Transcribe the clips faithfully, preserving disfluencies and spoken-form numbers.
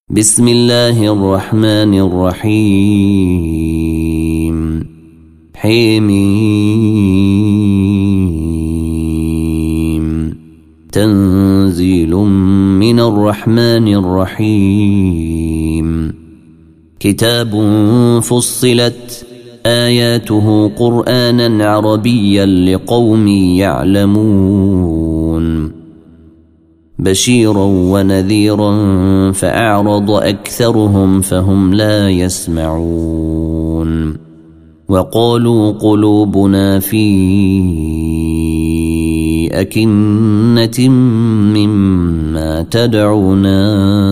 بسم الله الرحمن الرحيم حميم تنزيل من الرحمن الرحيم كتاب فصلت آياته قرآنا عربيا لقوم يعلمون بشيرا ونذيرا فأعرض أكثرهم فهم لا يسمعون وقالوا قلوبنا في أكنة مما تدعونا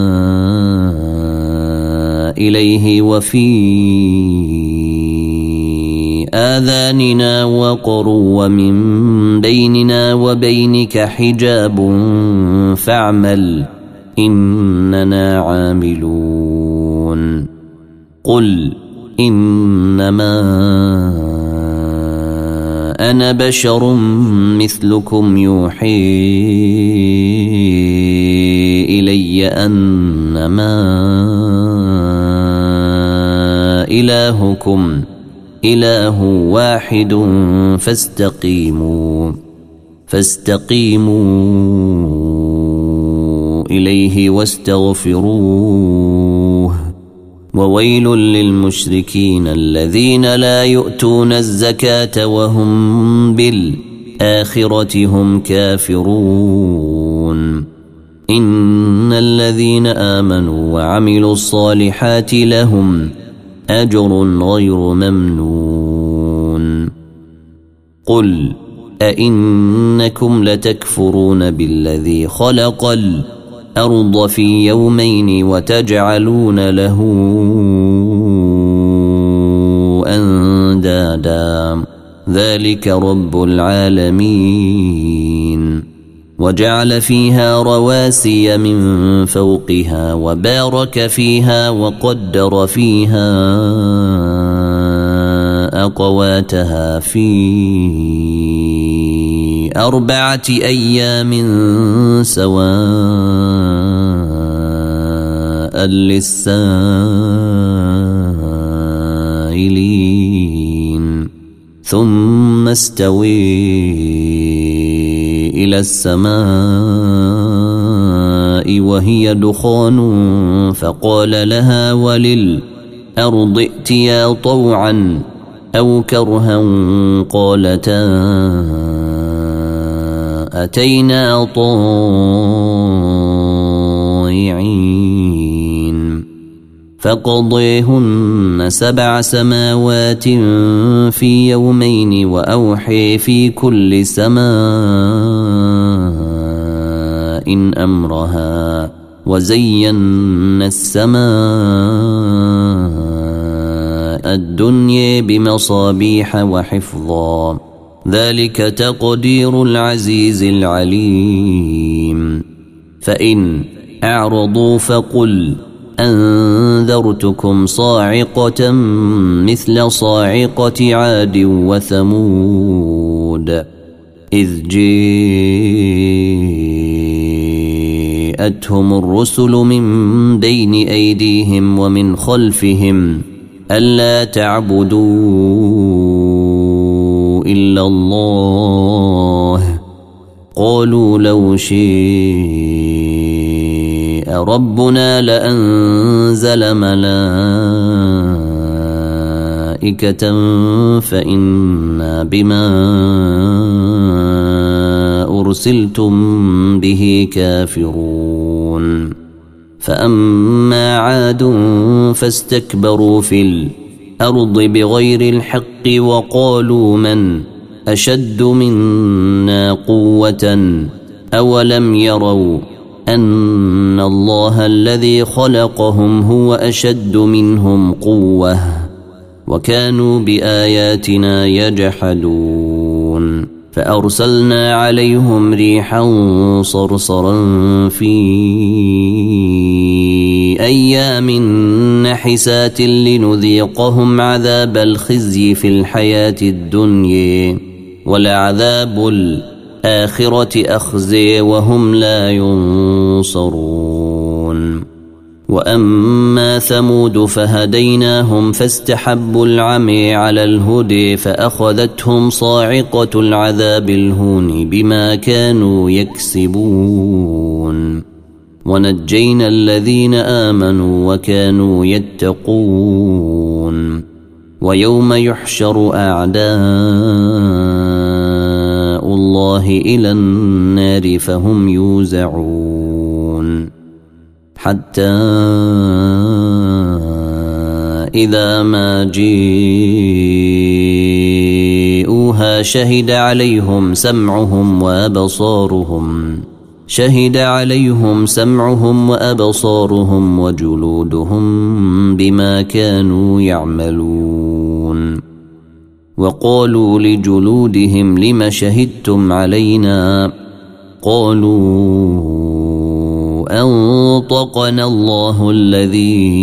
إليه وفي آذاننا وقر ومن بيننا وبينك حجاب فاعمل إننا عاملون قل إنما أنا بشر مثلكم يوحي إلي أنما إلهكم إله واحد فاستقيموا فاستقيموا إليه واستغفروه وويل للمشركين الذين لا يؤتون الزكاة وهم بالآخرة هم كافرون إن الذين آمنوا وعملوا الصالحات لهم أجر غير ممنون قل أئنكم لتكفرون بالذي خلق الأرض في يومين وتجعلون له أندادا ذلك رب العالمين وجعل فيها رواسي من فوقها وبارك فيها وقدر فيها أقواتها في أربعة أيام سواء للسائلين ثم استوي إلى السماء وهي دخان فقال لها وللأرض ائتيا طوعا أو كرها قالتا أتينا طائعين فقضيهن سبع سماوات في يومين وأوحي في كل سماء أمرها وزينا السماء الدنيا بمصابيح وحفظا ذلك تقدير العزيز العليم فإن أعرضوا فقل أنذرتكم صاعقة مثل صاعقة عاد وثمود إذ جاءتهم الرسل من بين أيديهم ومن خلفهم ألا تعبدوا إلا الله قالوا لو شيء ربنا لأنزل ملائكة فإنا بما أرسلتم به كافرون فأما عاد فاستكبروا في الأرض بغير الحق وقالوا من أشد منا قوة أولم يروا أن الله الذي خلقهم هو أشد منهم قوة وكانوا بآياتنا يجحدون فأرسلنا عليهم ريحا صرصرا في أيام نحسات لنذيقهم عذاب الخزي في الحياة الدنيا ولعذاب الآخرة أخزي وهم لا ينصرون وأما ثمود فهديناهم فاستحبوا العمي على الهدي فأخذتهم صاعقة العذاب الهون بما كانوا يكسبون ونجينا الذين آمنوا وكانوا يتقون ويوم يحشر أعداء الله إلى النار فهم يوزعون حتى إذا ما جيءوها شهد عليهم سمعهم وأبصارهم شهد عليهم سمعهم وأبصارهم وجلودهم بما كانوا يعملون وقالوا لجلودهم لم شهدتم علينا قالوا أنطقنا الله الذي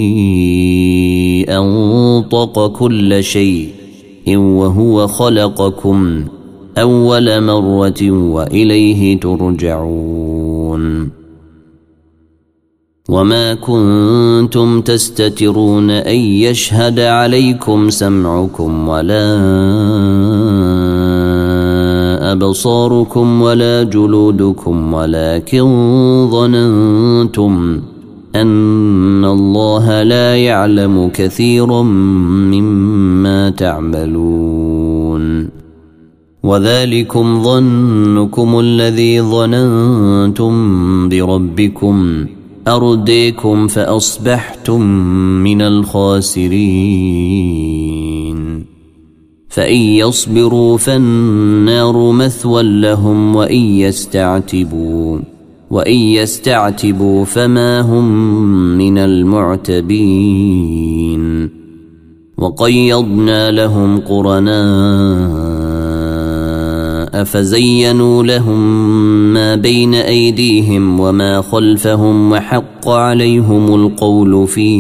أنطق كل شيء وهو خلقكم أول مرة وإليه ترجعون وما كنتم تستترون أن يشهد عليكم سمعكم ولا أبصاركم ولا جلودكم ولكن ظننتم أن الله لا يعلم كثيرا مما تعملون وذلكم ظنكم الذي ظننتم بربكم أرديكم فأصبحتم من الخاسرين فإن يصبروا فالنار مثوى لهم وإن يستعتبوا وإن يستعتبوا فما هم من المعتبين وقيضنا لهم قرناء فزينوا لهم ما بين أيديهم وما خلفهم وحق عليهم القول في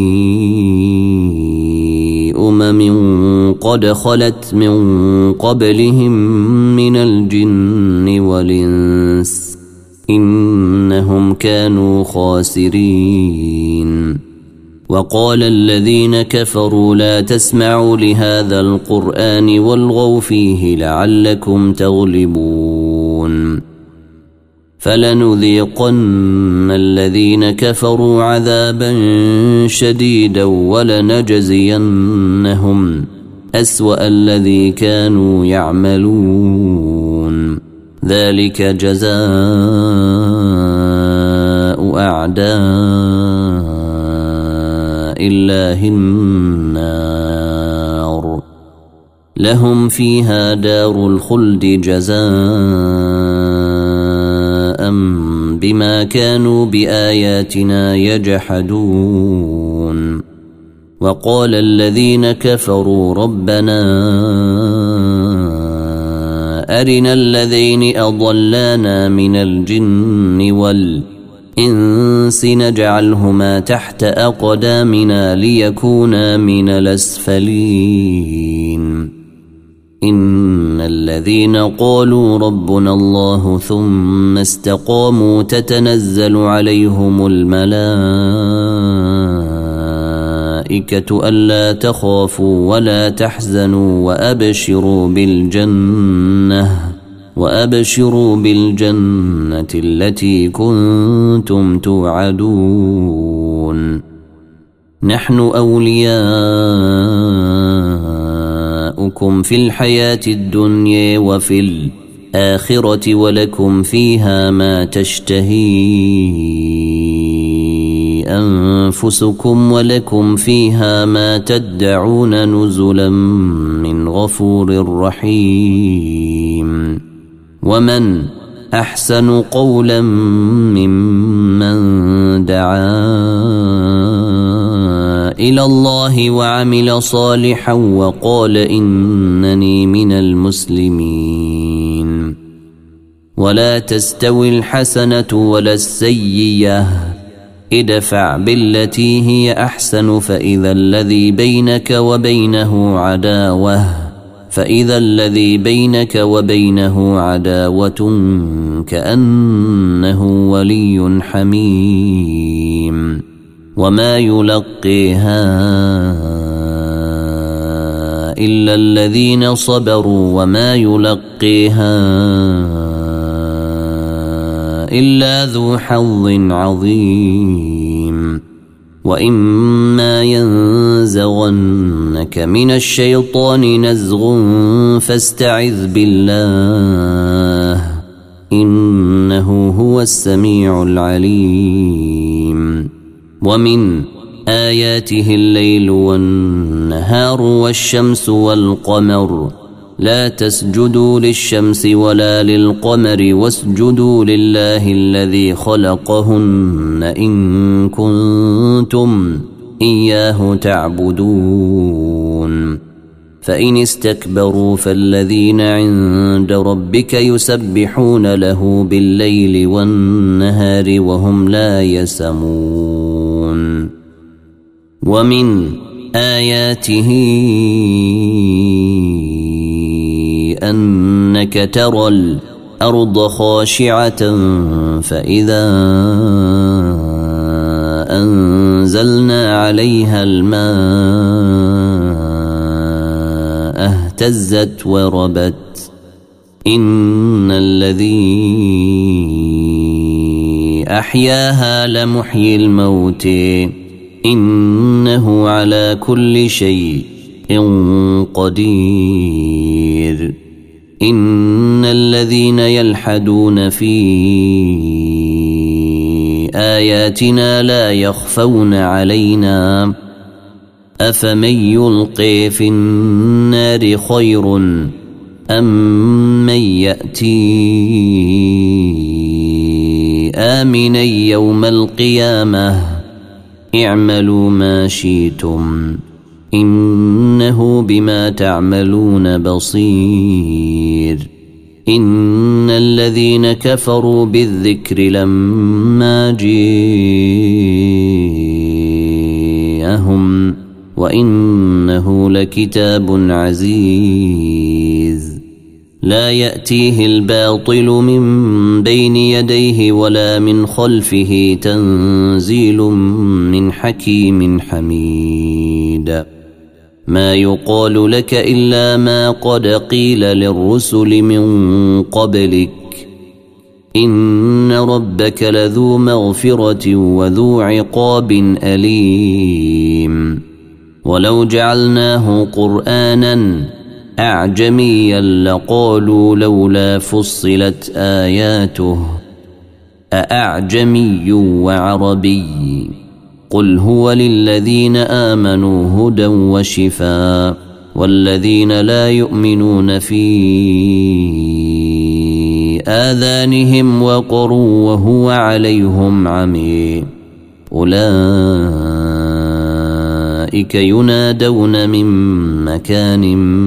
أمم قد خلت من قبلهم من الجن والإنس إنهم كانوا خاسرين وقال الذين كفروا لا تسمعوا لهذا القرآن والغوا فيه لعلكم تغلبون فلنذيقن الذين كفروا عذابا شديدا ولنجزينهم أسوأ الذي كانوا يعملون ذلك جزاء أعداء الله النار لهم فيها دار الخلد جزاء بما كانوا بآياتنا يجحدون وقال الذين كفروا ربنا أرنا الذين أضلانا من الجن والإنس نجعلهما تحت أقدامنا ليكونا من الأسفلين إن الذين قالوا ربنا الله ثم استقاموا تتنزل عليهم الملائكة ألا تخافوا ولا تحزنوا وأبشروا بالجنة وأبشروا بالجنة التي كنتم توعدون نحن أولياؤكم في الحياة الدنيا وفي الآخرة ولكم فيها ما تشتهي أنفسكم ولكم فيها ما تدعون نزلا من غفور رحيم ومن أحسن قولا ممن دعا إلى الله وعمل صالحا وقال إنني من المسلمين ولا تستوي الحسنة ولا السيئة ادفع بالتي هي أحسن فإذا الذي بينك وبينه عداوة فإذا الذي بينك وبينه عداوة كأنه ولي حميم وما يلقيها إلا الذين صبروا وما يلقيها إلا ذو حظ عظيم وإما ينزغنك من الشيطان نزغ فاستعذ بالله إنه هو السميع العليم ومن آياته الليل والنهار والشمس والقمر لا تسجدوا للشمس ولا للقمر واسجدوا لله الذي خلقهن إن كنتم إياه تعبدون فإن استكبروا فالذين عند ربك يسبحون له بالليل والنهار وهم لا يسمون ومن آياته أنك ترى الأرض خاشعة فإذا أنزلنا عليها الماء اهتزت وربت إن الذي أحياها لمحيي الموت إنه على كل شيء قدير إن الذين يلحدون في آياتنا لا يخفون علينا أفمن يلقي في النار خير أم من يأتي آمنا يوم القيامة اعملوا ما شئتم إنه بما تعملون بصير إن الذين كفروا بالذكر لما جاءهم وإنه لكتاب عزيز لا يأتيه الباطل من بين يديه ولا من خلفه تنزيل من حكيم حميد ما يقال لك إلا ما قد قيل للرسل من قبلك إن ربك لذو مغفرة وذو عقاب أليم ولو جعلناه قرآنا أعجميا لقالوا لولا فصلت آياته أأعجمي وعربي قل هو للذين آمنوا هدى وشفاء والذين لا يؤمنون في آذانهم وقر وهو عليهم عمي أولئك ينادون من مكان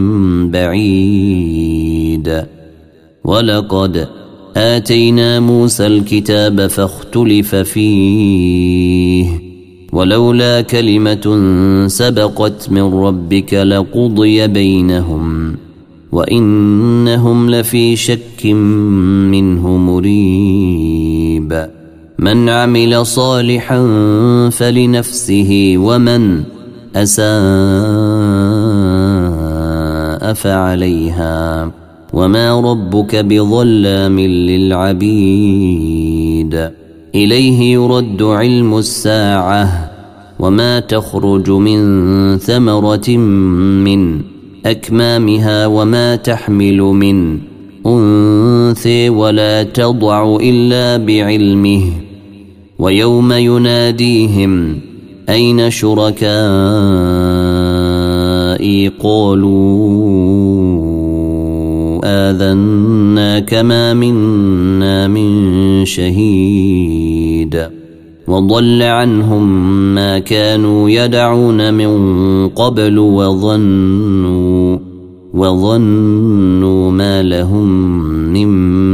بعيد ولقد آتينا موسى الكتاب فاختلف فيه ولولا كلمة سبقت من ربك لقضي بينهم وإنهم لفي شك منه مريب من عمل صالحا فلنفسه ومن أساء فعليها وما ربك بظلام للعبيد إليه يرد علم الساعة وما تخرج من ثمرة من أكمامها وما تحمل من أنثى ولا تضع إلا بعلمه ويوم يناديهم أين شركائي قالوا آذناك ما منا من شهيد وضل عنهم ما كانوا يدعون من قبل وظنوا وظنوا ما لهم من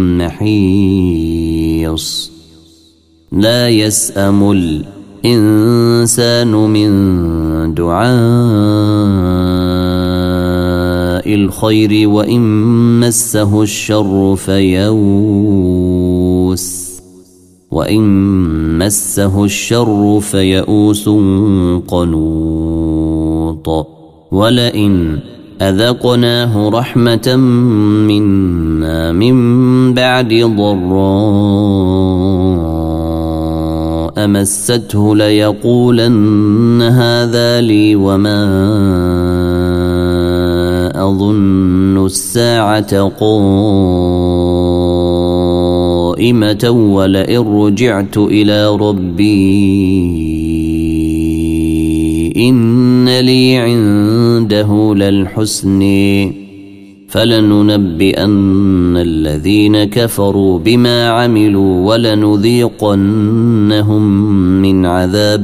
محيص لا يسأم الإنسان من دعاء الخير وإن مسه الشر فيئوس وإن مسه الشر فيئوس قنوط ولئن أذقناه رحمة منا من بعد ضراء مسته ليقولن هذا لي وما أظن الساعة قائمة ولئن رجعت إلى ربي إن لي عنده للحسن فلننبئن الذين كفروا بما عملوا ولنذيقنهم من عذاب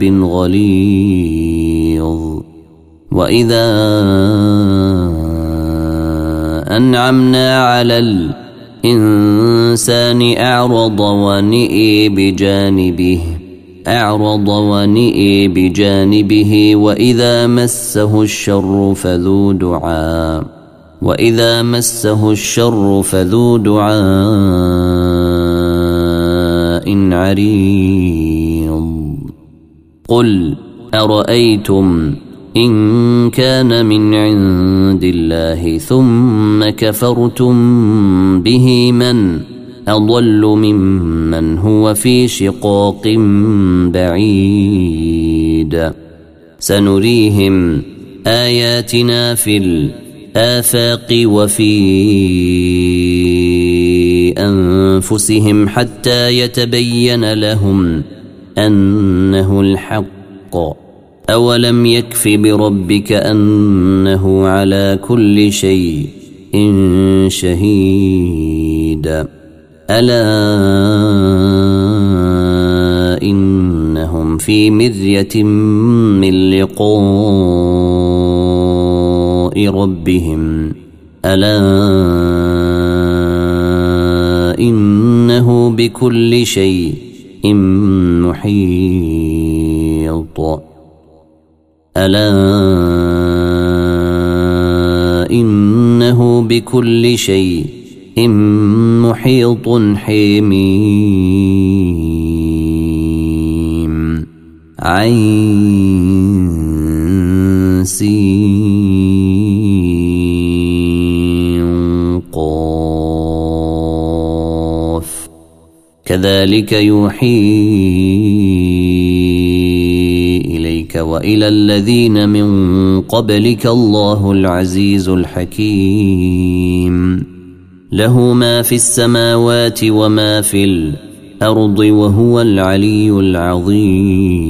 غليظ وإذا أنعمنا على الإنسان أعرض ونئي بجانبه أعرض ونئي بجانبه وإذا مسه الشر فذو دعاء وإذا مسه الشر فذو دعاء عريض قل أرأيتم إن كان من عند الله ثم كفرتم به من أضل ممن هو في شقاق بعيد سنريهم آياتنا في الآفاق وفي أنفسهم حتى يتبين لهم أنه الحق أولم يكف بربك أنه على كل شيء شهيد ألا إنهم في مرية من لقاء ربهم ألا إنه بكل شيء محيط ألا إنه بكل شيء محيط حميم عين سين قاف كذلك يوحي إليك وإلى الذين من قبلك الله العزيز الحكيم له ما في السماوات وما في الأرض وهو العلي العظيم